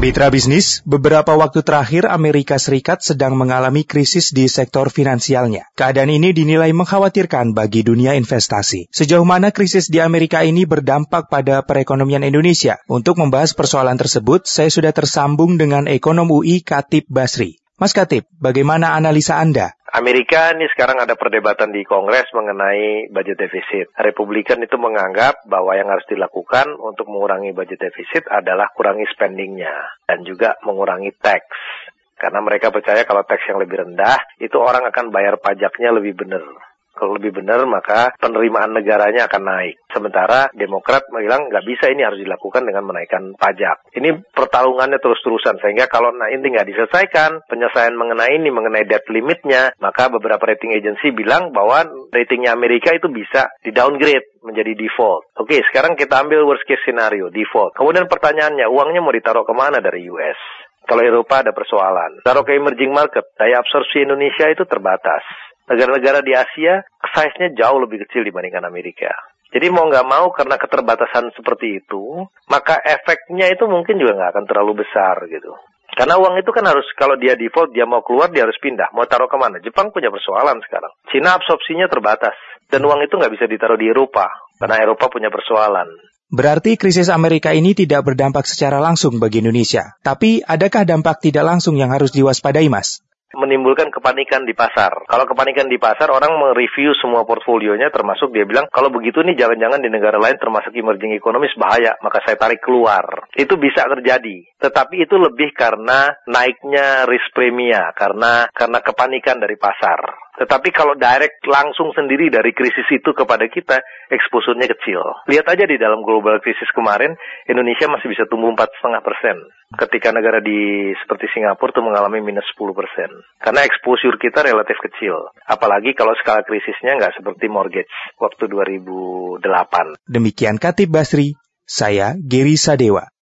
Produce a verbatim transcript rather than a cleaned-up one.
Mitra bisnis, beberapa waktu terakhir Amerika Serikat sedang mengalami krisis di sektor finansialnya. Keadaan ini dinilai mengkhawatirkan bagi dunia investasi. Sejauh mana krisis di Amerika ini berdampak pada perekonomian Indonesia? Untuk membahas persoalan tersebut, saya sudah tersambung dengan ekonom U I Khatib Basri. Mas Khatib, bagaimana analisa Anda? Amerika ini sekarang ada perdebatan di Kongres mengenai budget defisit. Republikan itu menganggap bahwa yang harus dilakukan untuk mengurangi budget defisit adalah kurangi spendingnya dan juga mengurangi tax. Karena mereka percaya kalau tax yang lebih rendah, itu orang akan bayar pajaknya lebih benar. Kalau lebih benar, maka penerimaan negaranya akan naik. Sementara Demokrat bilang nggak bisa, ini harus dilakukan dengan menaikkan pajak. Ini pertarungannya terus-terusan, sehingga kalau ini nggak diselesaikan, penyelesaian mengenai ini, mengenai debt limitnya, maka beberapa rating agency bilang bahwa ratingnya Amerika itu bisa di-downgrade menjadi default. Oke, sekarang kita ambil worst case scenario, default. Kemudian pertanyaannya, uangnya mau ditaruh kemana dari U S? Kalau Eropa ada persoalan. Taruh ke emerging market, daya absorpsi Indonesia itu terbatas. Negara-negara di Asia, size-nya jauh lebih kecil dibandingkan Amerika. Jadi mau nggak mau, karena keterbatasan seperti itu, maka efeknya itu mungkin juga nggak akan terlalu besar gitu. Karena uang itu kan harus, kalau dia default, dia mau keluar, dia harus pindah. Mau taruh kemana? Jepang punya persoalan sekarang. Cina absorpsinya terbatas. Dan uang itu nggak bisa ditaruh di Eropa, karena Eropa punya persoalan. Berarti krisis Amerika ini tidak berdampak secara langsung bagi Indonesia. Tapi adakah dampak tidak langsung yang harus diwaspadai, Mas? Menimbulkan kepanikan di pasar. Kalau kepanikan di pasar, orang mereview semua portfolionya, termasuk dia bilang, kalau begitu nih jangan-jangan di negara lain termasuk emerging economies bahaya, maka saya tarik keluar. Itu bisa terjadi. Tetapi itu lebih karena naiknya risk premia, karena karena kepanikan dari pasar. Tetapi kalau direct langsung sendiri dari krisis itu kepada kita, exposure-nya kecil. Lihat aja di dalam global krisis kemarin, Indonesia masih bisa tumbuh empat koma lima persen. Ketika negara di seperti Singapura itu mengalami minus sepuluh persen. Karena exposure kita relatif kecil. Apalagi kalau skala krisisnya nggak seperti mortgage waktu dua ribu delapan. Demikian Khatib Basri, saya Geri Sadewa.